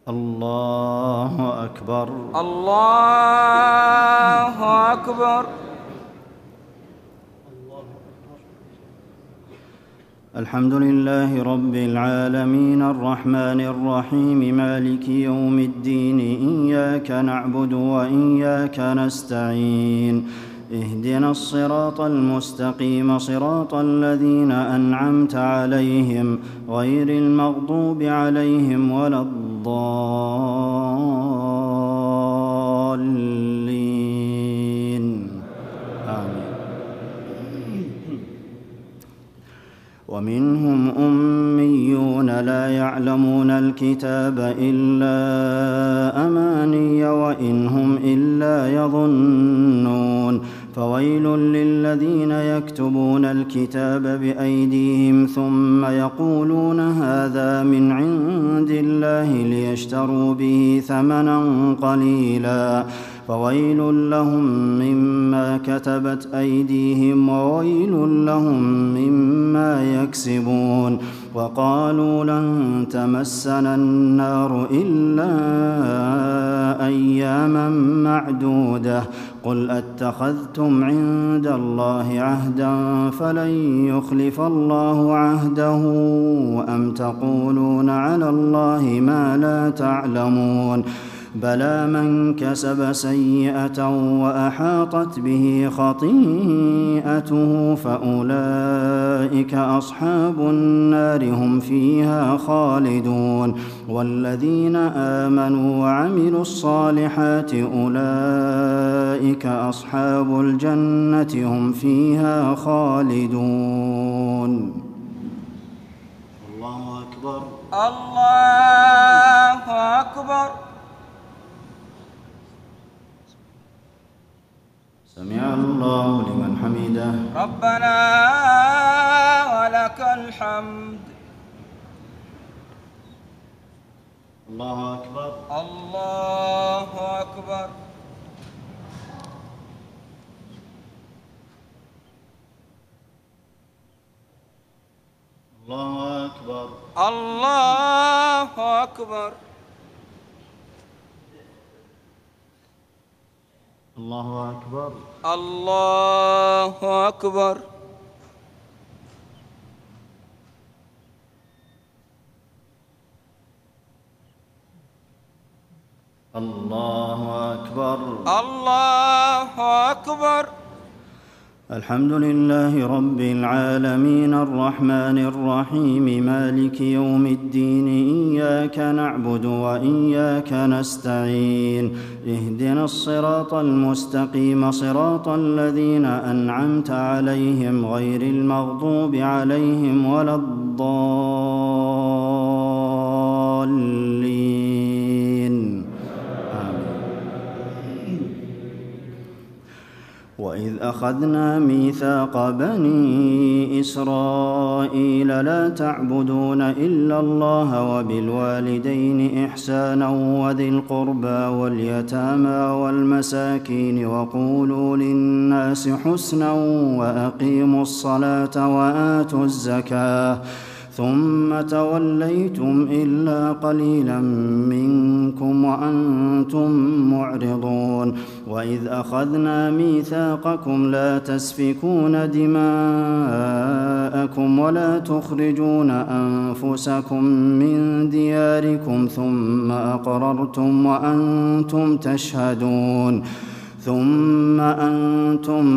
الله أكبر. الله أكبر. الحمد لله رب العالمين الرحمن الرحيم مالك يوم الدين إياك نعبد وإياك نستعين اهدنا الصراط المستقيم صراط الذين أنعمت عليهم غير المغضوب عليهم ولا الضالين آمين. ومنهم أميون لا يعلمون الكتاب إلا أماني وإن هم إلا يظنون فويل للذين يكتبون الكتاب بأيديهم ثم يقولون هذا من عند الله ليشتروا به ثمنا قليلا فويل لهم مما كتبت أيديهم وويل لهم مما يكسبون وقالوا لن تمسنا النار إلا أياما معدودة قل أتخذتم عند الله عهدا فلن يخلف الله عهده أم تقولون على الله ما لا تعلمون بلى من كسب سيئة وأحاطت به خطيئته فأولئك أصحاب النار هم فيها خالدون والذين آمنوا وعملوا الصالحات أولئك أصحاب الجنة هم فيها خالدون. الله أكبر. الله أكبر. سمع الله لمن حمده. ربنا ولك الحمد. الله أكبر. الله أكبر. الله أكبر. الله أكبر. الله أكبر. الله أكبر. الله أكبر. الله أكبر. الحمد لله رب العالمين الرحمن الرحيم مالك يوم الدين إياك نعبد وإياك نستعين اهدنا الصراط المستقيم صراط الذين أنعمت عليهم غير المغضوب عليهم ولا الضالين. وإذ أخذنا ميثاق بني إسرائيل لا تعبدون إلا الله وبالوالدين إحسانا وذي القربى واليتامى والمساكين وقولوا للناس حسنا وأقيموا الصلاة وآتوا الزكاة ثم توليتم إلا قليلا منكم وأنتم معرضون وإذ أخذنا ميثاقكم لا تسفكون دماءكم ولا تخرجون أنفسكم من دياركم ثم أقررتم وأنتم تشهدون ثم أنتم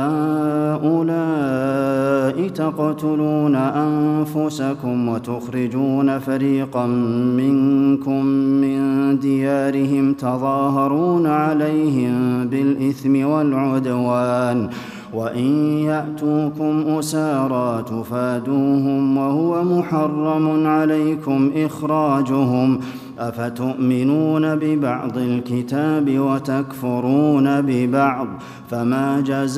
هؤلاء تقتلون أنفسكم وتخرجون فريقا منكم من ديارهم تظاهرون عليهم بالإثم والعدوان وإن يأتوكم أسارى تفادوهم وهو محرم عليكم إخراجهم أفتؤمنون ببعض الكتاب وتكفرون ببعض فما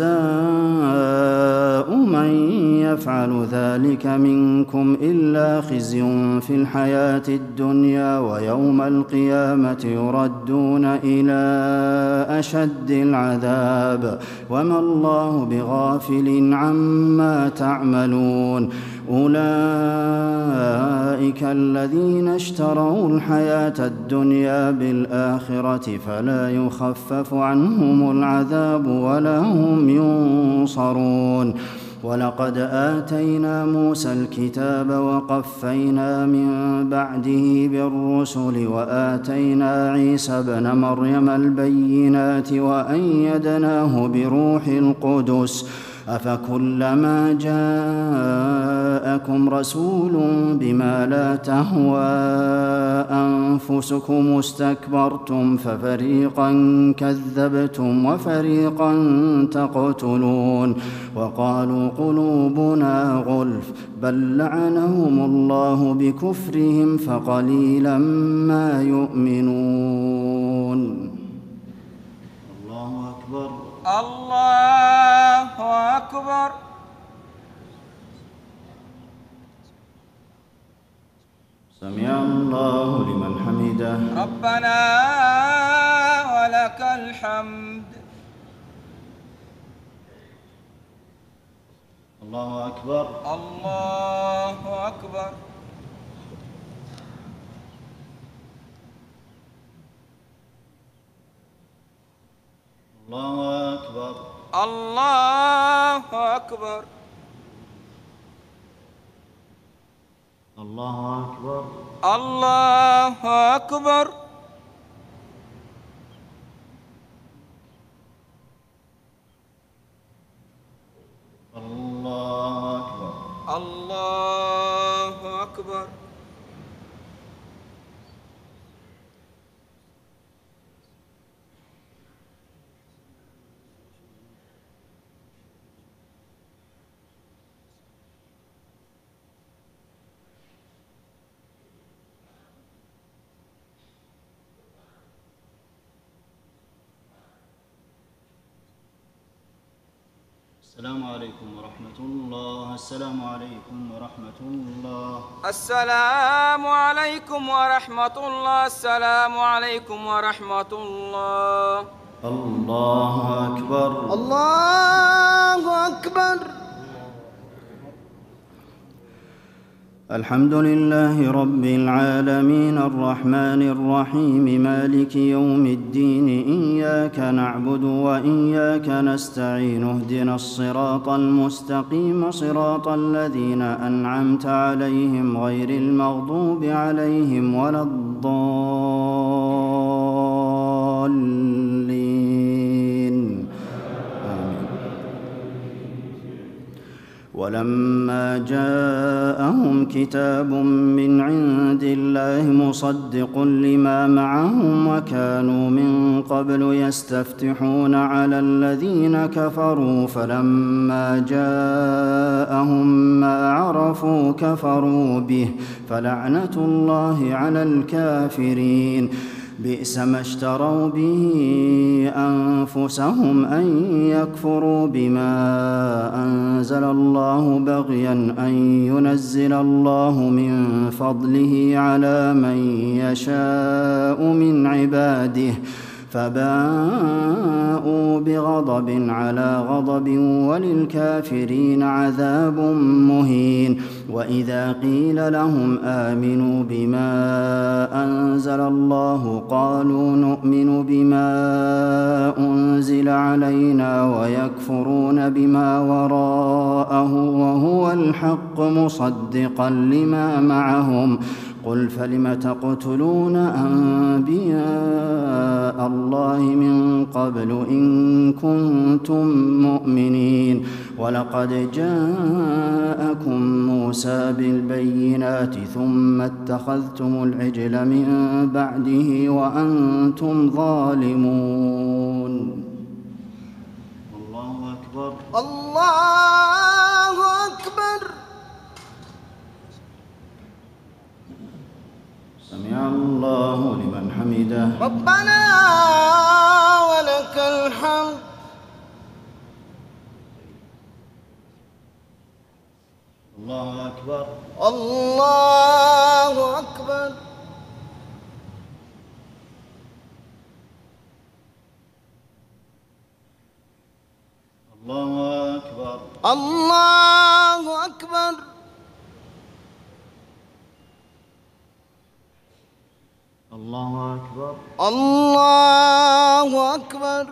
جزاء من يفعل ذلك منكم إلا خزي في الحياة الدنيا ويوم القيامة يردون إلى أشد العذاب وما الله بغافل عما تعملون أولئك الذين اشتروا الحياة الدنيا بالآخرة فلا يخفف عنهم العذاب ولا هم ينصرون ولقد آتينا موسى الكتاب وقفينا من بعده بالرسل وآتينا عيسى ابن مريم البينات وأيدناه بروح القدس أفكلما جاءكم رسول بما لا تهوى أنفسكم استكبرتم ففريقا كذبتم وفريقا تقتلون وقالوا قلوبنا غلف بل لعنهم الله بكفرهم فقليلا ما يؤمنون. الله أكبر. الله أكبر. سمع الله لمن حمده. ربنا ولك الحمد. الله أكبر. الله أكبر. الله أكبر. الله أكبر. الله أكبر. الله أكبر. الله أكبر. الله أكبر. السلام عليكم ورحمة الله. السلام عليكم ورحمة الله. السلام عليكم ورحمة الله. السلام عليكم ورحمة الله. الله أكبر. الله أكبر. الحمد لله رب العالمين الرحمن الرحيم مالك يوم الدين إياك نعبد وإياك نستعين اهدنا الصراط المستقيم صراط الذين أنعمت عليهم غير المغضوب عليهم ولا الضالين. ولما جاءهم كتاب من عند الله مصدق لما معهم وكانوا من قبل يستفتحون على الذين كفروا فلما جاءهم ما عرفوا كفروا به فلعنة الله على الكافرين. بئس ما اشتروا به أنفسهم أن يكفروا بما أنزل الله بغيا أن ينزل الله من فضله على من يشاء من عباده فباءوا بغضب على غضب وللكافرين عذاب مهين. وإذا قيل لهم آمنوا بما أنزل الله قالوا نؤمن بما أنزل علينا ويكفرون بما وراءه وهو الحق مصدقا لما معهم. قل فلم تقتلون أنبياء الله من قبل إن كنتم مؤمنين. ولقد جاءكم موسى بالبينات ثم اتخذتم العجل من بعده وأنتم ظالمون. الله أكبر. الله أكبر. سمع الله لمن حمده. ربنا ولك الحمد. الله أكبر. الله أكبر. الله أكبر. الله أكبر. أكبر. الله أكبر.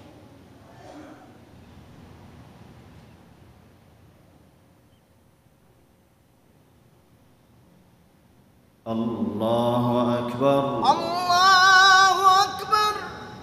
الله أكبر. الله أكبر.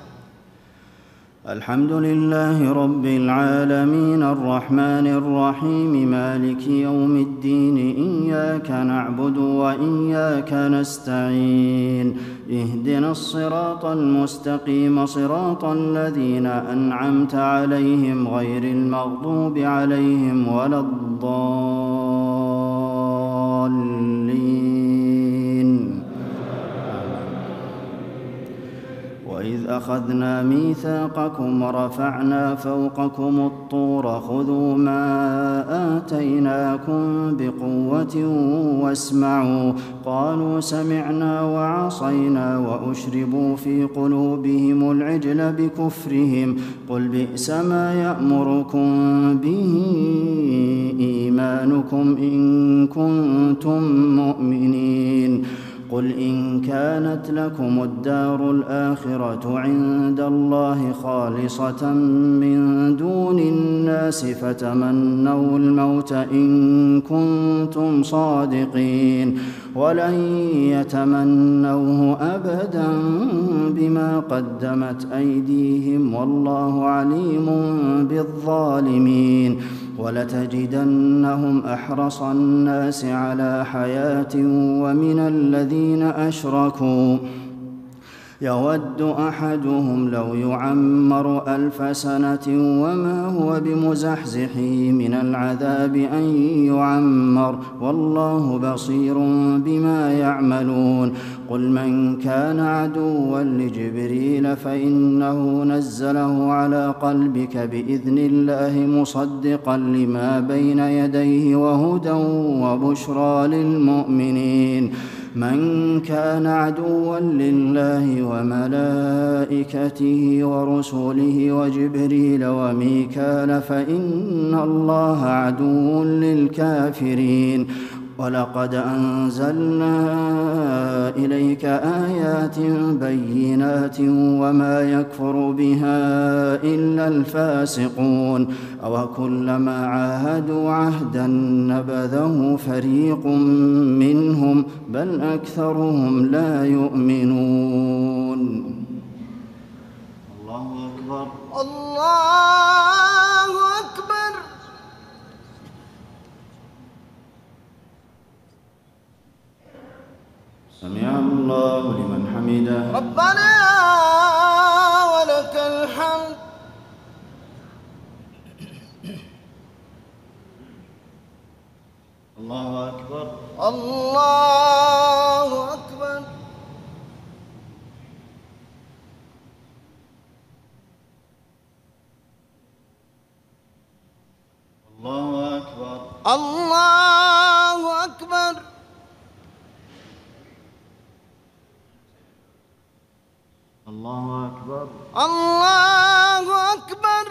الحمد لله رب العالمين الرحمن الرحيم مالك يوم الدين إياك نعبد وإياك نستعين اهدنا الصراط المستقيم صراط الذين أنعمت عليهم غير المغضوب عليهم ولا الضالين. وإذ أخذنا ميثاقكم ورفعنا فوقكم الطور خذوا ما آتيناكم بقوة واسمعوا قالوا سمعنا وعصينا وأشربوا في قلوبهم العجل بكفرهم قل بئس ما يأمركم به إيمانكم إن كنتم مؤمنين قل إن كانت لكم الدار الآخرة عند الله خالصة من دون الناس فتمنوا الموت إن كنتم صادقين ولن يتمنوه أبدا بما قدمت أيديهم والله عليم بالظالمين ولتجدنهم أحرص الناس على حياة ومن الذين أشركوا يود أحدهم لو يعمر 1000 سنة وما هو بمزحزحه من العذاب أن يعمر والله بصير بما يعملون قل من كان عدوا لجبريل فإنه نزله على قلبك بإذن الله مصدقا لما بين يديه وهدى وبشرى للمؤمنين من كان عدوا لله وملائكته ورسله وجبريل وميكال فإن الله عدو للكافرين ولقد أنزلنا إليك آيات بينات وما يكفر بها إلا الفاسقون أوكلما عاهدوا عهدا نبذه فريق منهم بل أكثرهم لا يؤمنون. الله أكبر. الله أكبر. سمع الله لمن حمده. ربنا ولك الحمد. الله أكبر. الله أكبر. الله أكبر. الله أكبر. الله أكبر. الله أكبر.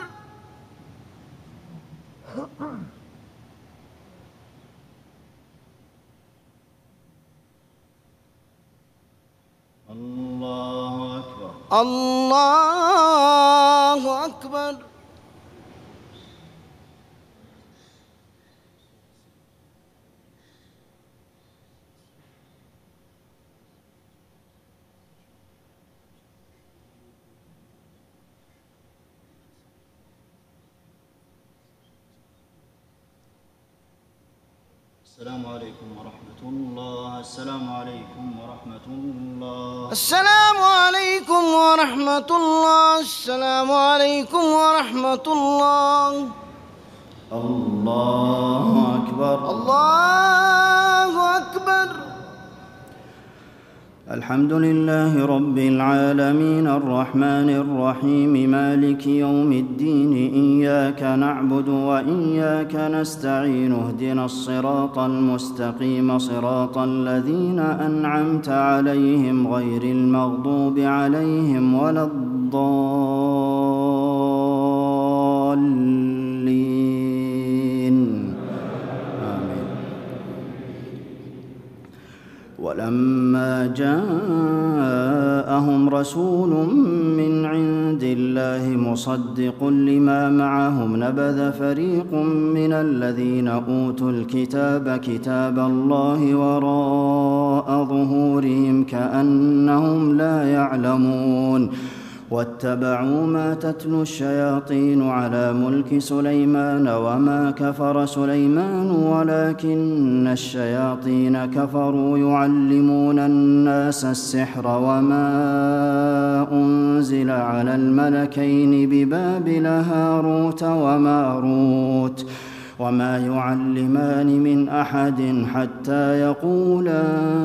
الله أكبر. الله أكبر. السلام عليكم ورحمة الله. السلام عليكم ورحمة الله. السلام عليكم ورحمة الله. السلام عليكم ورحمة الله. الله أكبر. الله أكبر. الحمد لله رب العالمين الرحمن الرحيم مالك يوم الدين إياك نعبد وإياك نستعين اهدنا الصراط المستقيم صراط الذين أنعمت عليهم غير المغضوب عليهم ولا الضالين آمين. ولما جاء جاءهم رسول من عند الله مصدق لما معهم نبذ فريق من الذين أوتوا الكتاب كتاب الله وراء ظهورهم كأنهم لا يعلمون واتبعوا ما تتلو الشياطين على ملك سليمان وما كفر سليمان ولكن الشياطين كفروا يعلمون الناس السحر وما أنزل على الملكين ببابل هاروت وماروت وما يعلمان من أحد حتى يقولا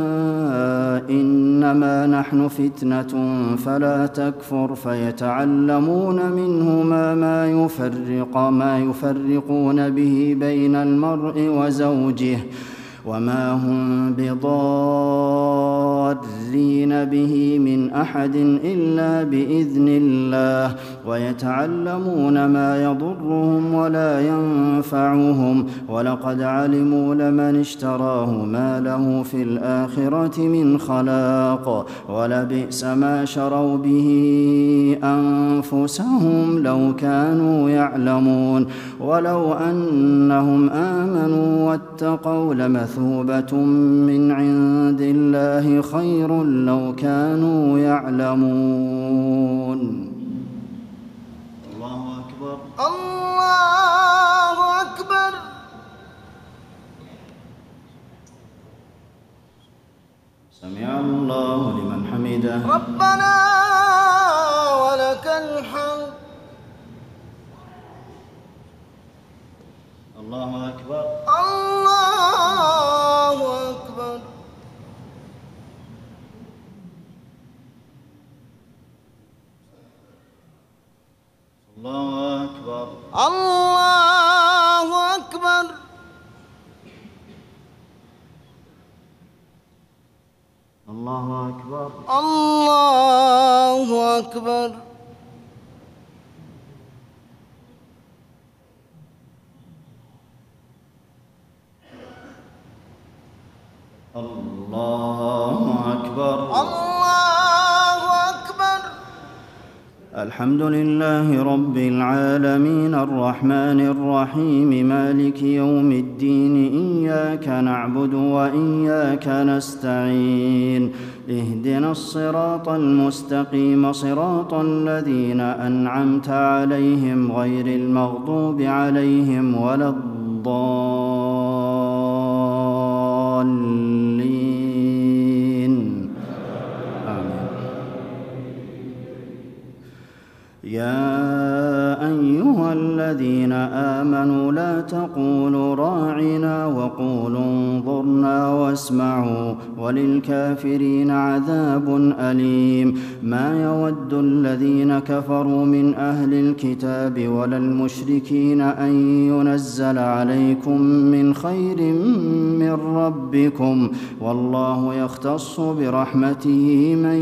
إنما نحن فتنة فلا تكفر فيتعلمون منهما ما يفرقون به بين المرء وزوجه وما هم بضارين به من أحد إلا بإذن الله ويتعلمون ما يضرهم ولا ينفعهم ولقد علموا لمن اشتراه ما له في الآخرة من خلاق ولبئس ما شروا به أنفسهم لو كانوا يعلمون ولو أنهم آمنوا واتقوا لمثوبة من عند الله خير لو كانوا يعلمون. الله أكبر الله أكبر. سمع الله لمن حمده ربنا ولك الحمد. الله أكبر الله أكبر. الله أكبر الله أكبر. الله أكبر الله أكبر. الله أكبر. الله أكبر. الحمد لله رب العالمين الرحمن الرحيم مالك يوم الدين إياك نعبد وإياك نستعين اهدنا الصراط المستقيم صراط الذين أنعمت عليهم غير المغضوب عليهم ولا الضالين آمين. يا أيها الذين آمنوا لا تقولوا راعنا وقولوا انظرنا واسمعوا وللكافرين عذاب أليم. ما يود الذين كفروا من أهل الكتاب ولا المشركين أن ينزل عليكم من خير من ربكم والله يختص برحمته من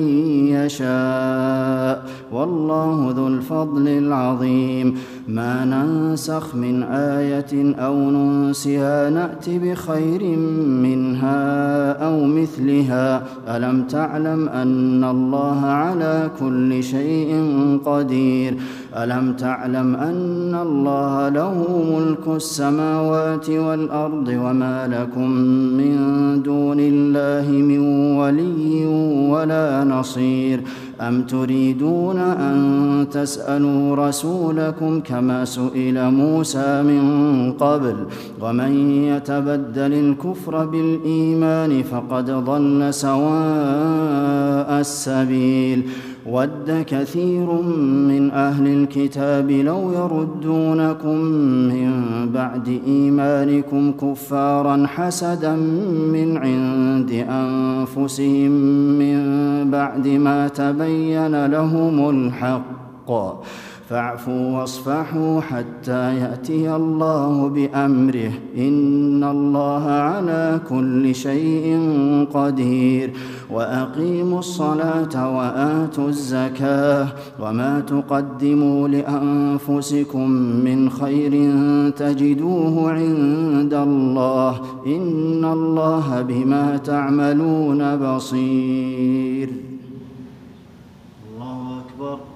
يشاء والله ذو الفضل العظيم. ما ننسخ من آية أو ننسها نأت بخير منها أو مثلها ألم تعلم أن الله على كل شيء قدير. ألم تعلم أن الله له ملك السماوات والأرض وما لكم من دون الله من ولي ولا نصير. أم تريدون أن تسألوا رسولكم كما سئل موسى من قبل ومن يتبدل الكفر بالإيمان فقد ضل سواء السبيل. ود كثير من أهل الكتاب لو يردونكم من بعد إيمانكم كفارا حسدا من عند أنفسهم من بعد ما تبين لهم الحق فاعفوا واصفحوا حتى يأتي الله بأمره إن الله على كل شيء قدير. وأقيموا الصلاة وآتوا الزكاة وما تقدموا لأنفسكم من خير تجدوه عند الله إن الله بما تعملون بصير.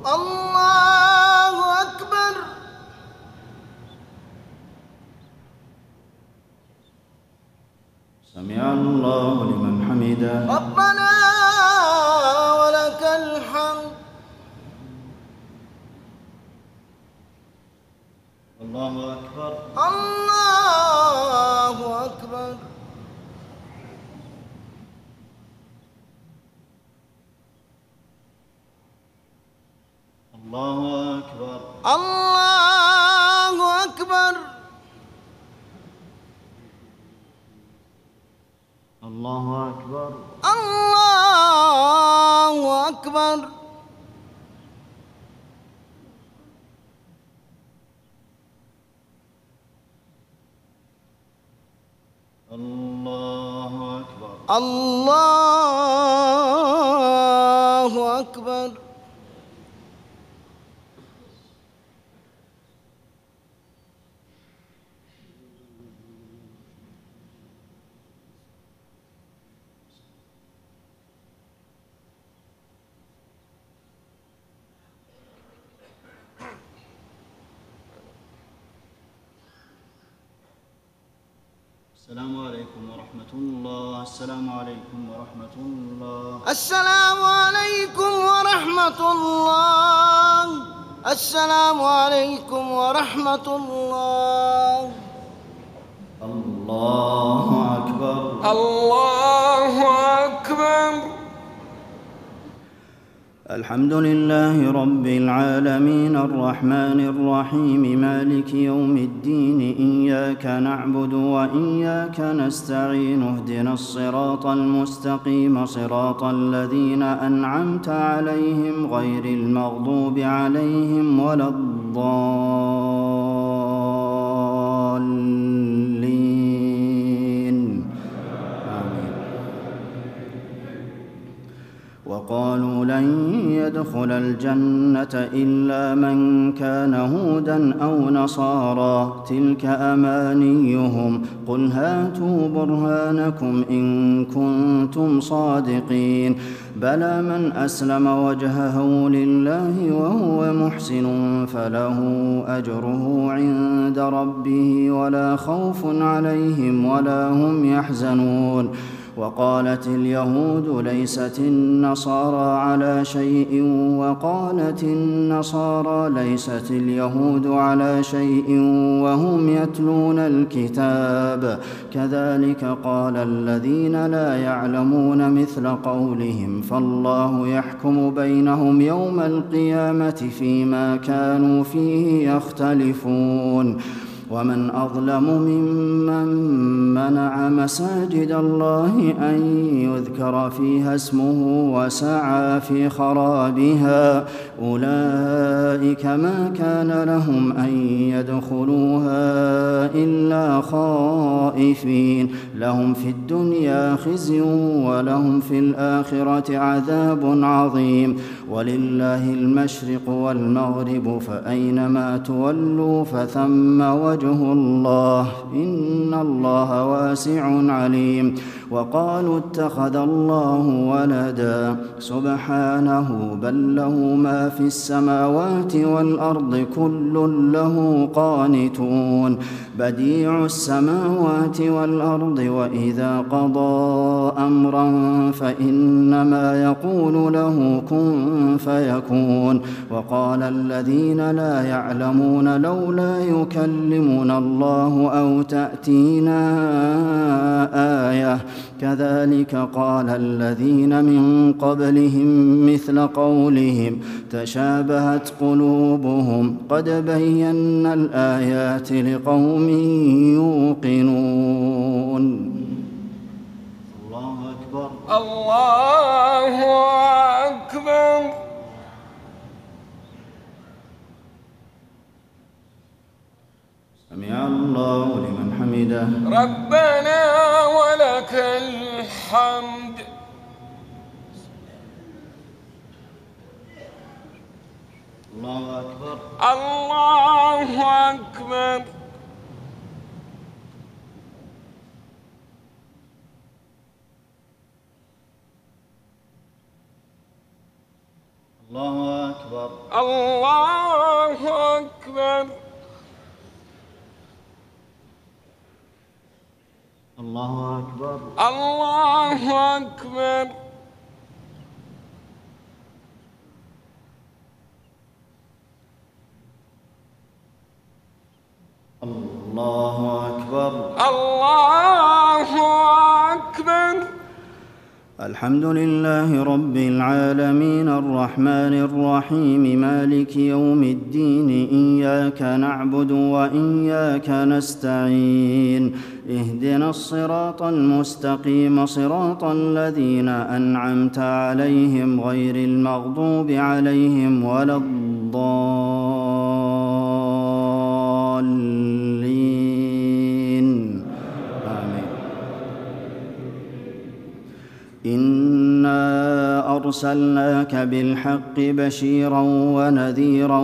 الله أكبر. سمع الله لمن حمده. ربنا ولك الحمد. الله أكبر. الله أكبر. الله أكبر. الله أكبر. الله أكبر. الله أكبر. الله أكبر. الله أكبر. السلام عليكم ورحمة الله. السلام عليكم ورحمة الله. السلام عليكم ورحمة الله. السلام عليكم ورحمة الله. الله أكبر. الله أكبر. الحمد لله رب العالمين الرحمن الرحيم مالك يوم الدين إياك نعبد وإياك نستعين اهدنا الصراط المستقيم صراط الذين أنعمت عليهم غير المغضوب عليهم ولا الضالين آمين. وقالوا لن يدخل الجنة إلا من كان هودا أو نصارى تلك أمانيهم قل هاتوا برهانكم إن كنتم صادقين بلى من أسلم وجهه لله وهو محسن فله أجره عند ربه ولا خوف عليهم ولا هم يحزنون وقالت اليهود ليست النصارى على شيء وقالت النصارى ليست اليهود على شيء وهم يتلون الكتاب كذلك قال الذين لا يعلمون مثل قولهم فالله يحكم بينهم يوم القيامة فيما كانوا فيه يختلفون ومن أظلم ممن منع مساجد الله أن يذكر فيها اسمه وسعى في خرابها أولئك ما كان لهم أن يدخلوها إلا خائفين لهم في الدنيا خزي ولهم في الآخرة عذاب عظيم ولله المشرق والمغرب فأينما تولوا فثم وجه الله إن الله واسع عليم وقالوا اتخذ الله ولدا سبحانه بل له ما في السماوات والأرض كل له قانتون بديع السماوات والأرض وإذا قضى أمرا فإنما يقول له كن فيكون وقال الذين لا يعلمون لولا يكلمنا الله أو تأتينا آية كذلك قال الذين من قبلهم مثل قولهم تشابهت قلوبهم قد بينا الآيات لقوم يوقنون الله أكبر. الله أكبر. سمع الله لمن حمده. ربنا ولك الحمد. الله أكبر. الله أكبر. الله أكبر. أكبر الله أكبر الله أكبر الله أكبر الله أكبر الله أكبر. الحمد لله رب العالمين الرحمن الرحيم مالك يوم الدين إياك نعبد وإياك نستعين اهدنا الصراط المستقيم صراط الذين أنعمت عليهم غير المغضوب عليهم ولا الضالين آمين. إنا أرسلناك بالحق بشيرا ونذيرا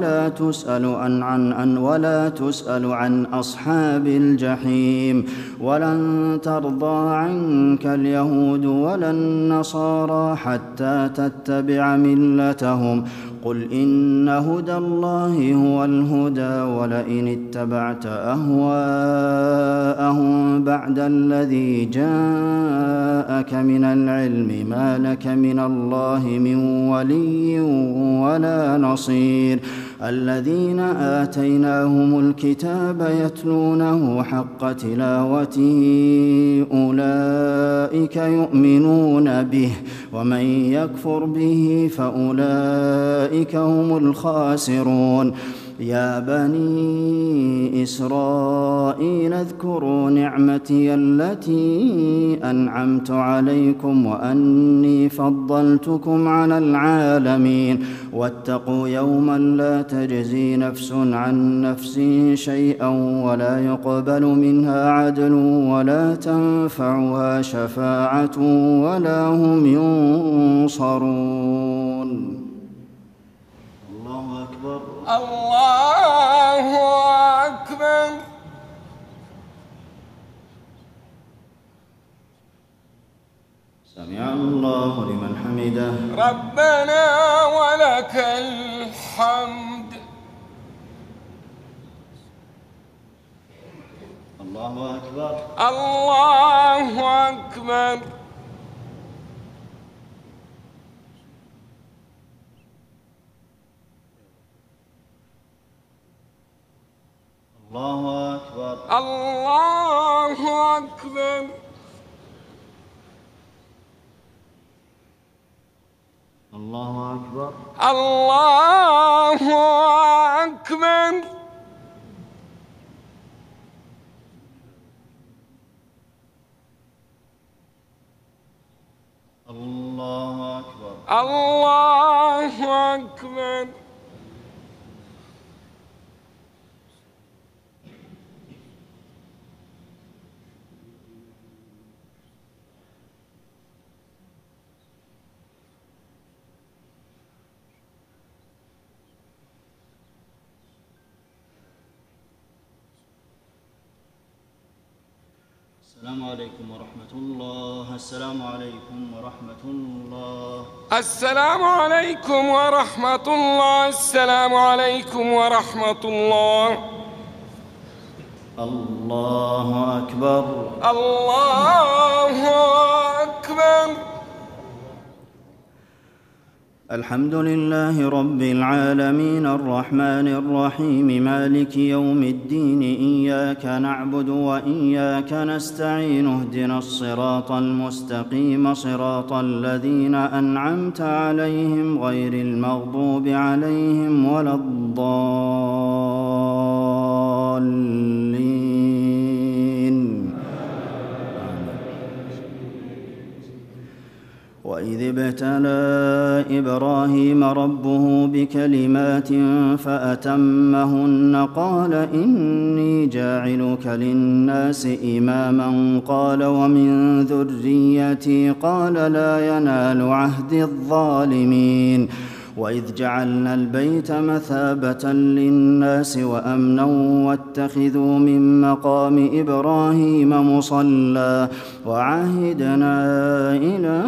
ولا تسأل عن أصحاب الجحيم ولن ترضى عنك اليهود ولا النصارى حتى تتبع ملتهم قل إن هدى الله هو الهدى ولئن اتبعت أهواءهم بعد الذي جاءك من العلم ما لك من الله من ولي ولا نصير الذين آتيناهم الكتاب يتلونه حق تلاوته أولئك يؤمنون به ومن يكفر به فأولئك هم الخاسرون يا بني إسرائيل اذكروا نعمتي التي أنعمت عليكم وأني فضلتكم على العالمين واتقوا يوما لا تجزي نفس عن نفس شيئا ولا يقبل منها عدل ولا تنفعها شفاعة ولا هم ينصرون. الله أكبر الله أكبر. سمع الله لمن حمده ربنا ولك الحمد. الله أكبر الله أكبر. الله أكبر الله أكبر. الله أكبر الله أكبر. الله أكبر الله أكبر. السلام عليكم ورحمة الله. السلام عليكم ورحمة الله. السلام عليكم ورحمة الله. السلام عليكم ورحمة الله. الله أكبر الله أكبر. الحمد لله رب العالمين الرحمن الرحيم مالك يوم الدين إياك نعبد وإياك نستعين اهدنا الصراط المستقيم صراط الذين أنعمت عليهم غير المغضوب عليهم ولا الضالين. وإذ ابتلى إبراهيم ربه بكلمات فأتمهن قال إني جاعلك للناس إماما قال ومن ذريتي قال لا ينال عهد الظالمين وإذ جعلنا البيت مثابة للناس وأمنا واتخذوا من مقام إبراهيم مصلى وعهدنا إلى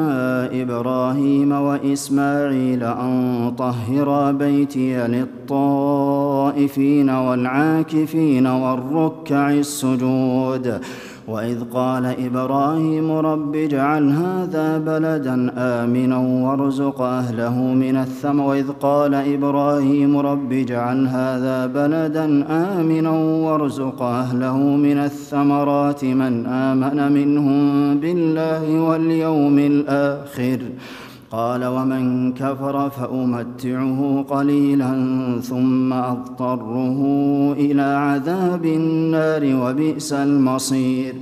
إبراهيم وإسماعيل أن طهرا بيتي للطائفين والعاكفين والركع السجود وإذ قال إبراهيم رب اجعل هذا بلدا آمنا وارزق أهله من وإذ قال إبراهيم رب اجعل هذا بلدا آمنا وارزق أهله من الثمرات من آمن منهم بالله واليوم الآخر قال ومن كفر فأمتعه قليلا ثم أضطره إلى عذاب النار وبئس المصير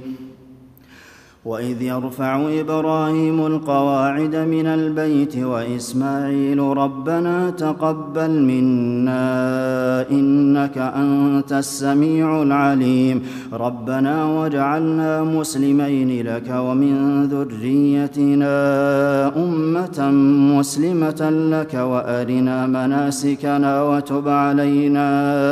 وإذ يرفع إبراهيم القواعد من البيت وإسماعيل ربنا تقبل منا إنك أنت السميع العليم ربنا واجعلنا مسلمين لك ومن ذريتنا أمة مسلمة لك وأرنا مناسكنا وتب علينا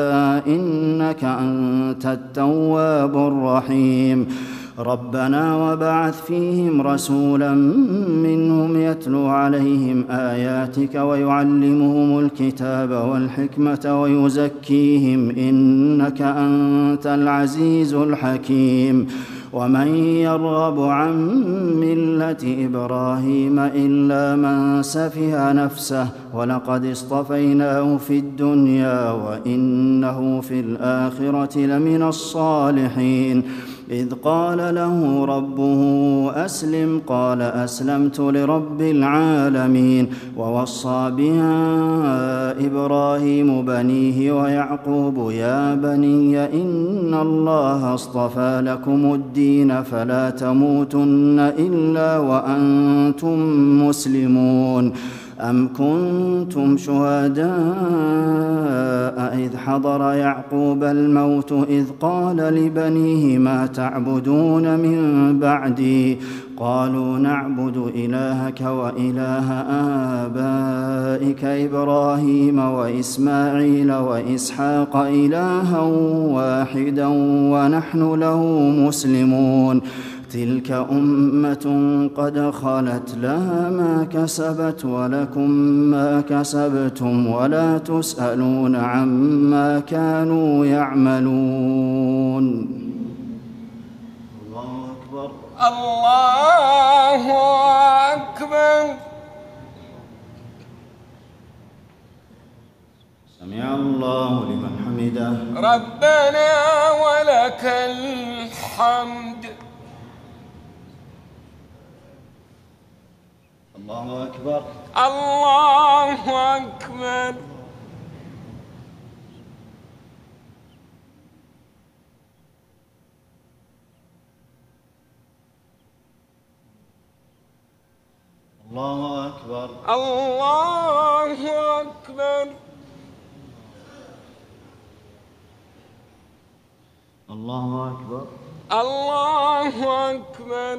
إنك أنت التواب الرحيم ربنا وبعث فيهم رسولا منهم يتلو عليهم آياتك ويعلمهم الكتاب والحكمة ويزكيهم إنك أنت العزيز الحكيم ومن يرغب عن ملة إبراهيم إلا من سفه نفسه ولقد اصطفيناه في الدنيا وإنه في الآخرة لمن الصالحين إذ قال له ربه أسلم قال أسلمت لرب العالمين ووصى بها إبراهيم بنيه ويعقوب يا بني إن الله اصطفى لكم الدين فلا تموتن إلا وأنتم مسلمون أم كنتم شهداء إذ حضر يعقوب الموت إذ قال لبنيه ما تعبدون من بعدي قالوا نعبد إلهك وإله آبائك إبراهيم وإسماعيل وإسحاق إلها واحدا ونحن له مسلمون تلك أمة قد خلت لها ما كسبت ولكم ما كسبتم ولا تسألون عما كانوا يعملون الله أكبر الله أكبر سمع الله لمن حمده ربنا ولك الحمد الله أكبر الله أكبر الله أكبر الله أكبر الله أكبر الله أكبر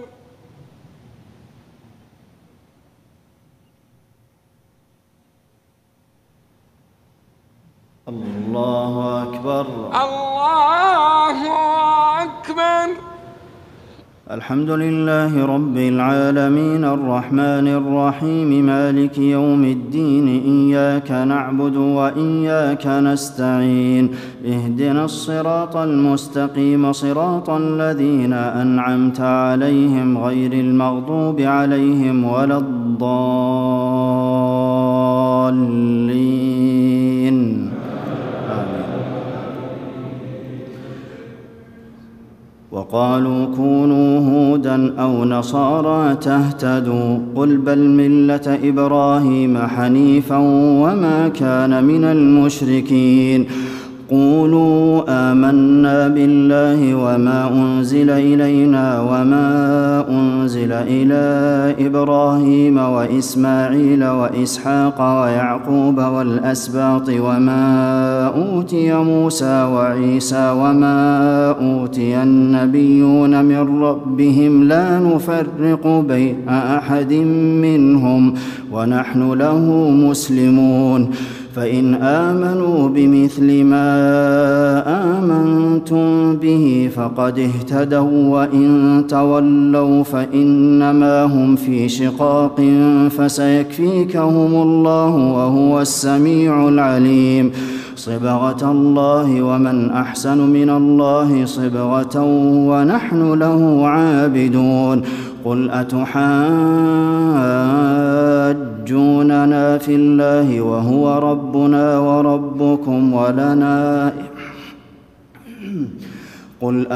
الله أكبر الله أكبر الحمد لله رب العالمين الرحمن الرحيم مالك يوم الدين إياك نعبد وإياك نستعين اهدنا الصراط المستقيم صراط الذين أنعمت عليهم غير المغضوب عليهم ولا الضالين وقالوا كونوا هودا أو نصارى تهتدوا قل بل ملة إبراهيم حنيفا وما كان من المشركين قولوا آمنا بالله وما أنزل إلينا وما أنزل إلى إبراهيم وإسماعيل وإسحاق ويعقوب والأسباط وما أوتي موسى وعيسى وما أوتي النبيون من ربهم لا نفرق بين أحد منهم ونحن له مسلمون فإن آمنوا بمثل ما آمنتم به فقد اهتدوا وإن تولوا فإنما هم في شقاق فسيكفيكهم الله وهو السميع العليم صبغة الله ومن أحسن من الله صبغة ونحن له عابدون قل أتحاجوننا في الله وهو ربنا وربكم ولنا قل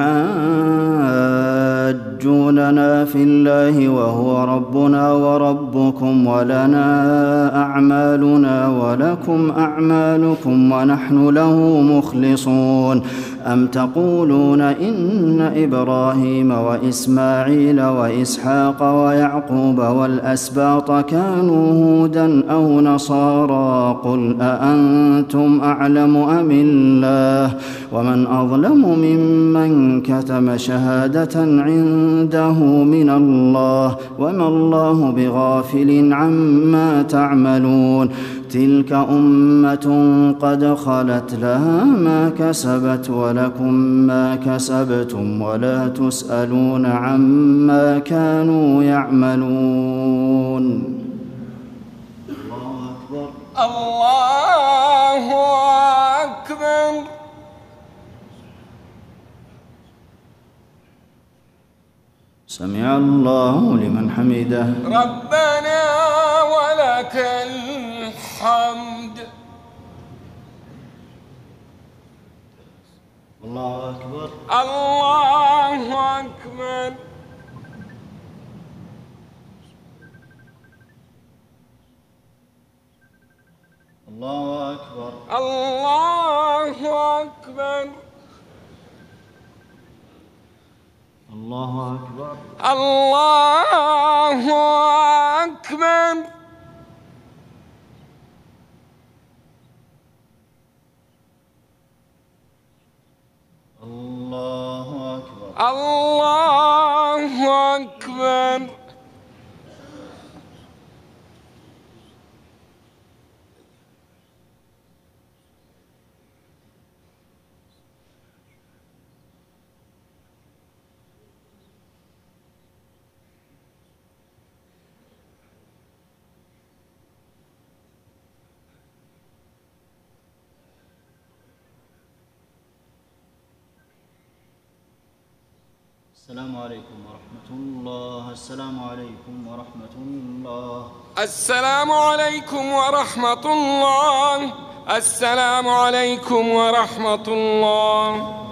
أتحاجوننا في الله وهو ربنا وربكم ولنا أعمالنا ولكم أعمالكم ونحن له مخلصون أم تقولون إن إبراهيم وإسماعيل وإسحاق ويعقوب والأسباط كانوا هودا أو نصارى قل أأنتم أعلم أم الله ومن أظلم ممن كتم شهادة عنده من الله وما الله بغافل عما تعملون تلك أمة قد خلت لها ما كسبت ولكم ما كسبتم ولا تسألون عما كانوا يعملون الله أكبر الله أكبر سمع الله لمن حمده ربنا ولك الحمد الله أكبر الله أكبر الله أكبر الله أكبر الله أكبر الله أكبر الله أكبر الله أكبر السلام عليكم ورحمة الله السلام عليكم ورحمة الله السلام عليكم ورحمة الله السلام عليكم ورحمة الله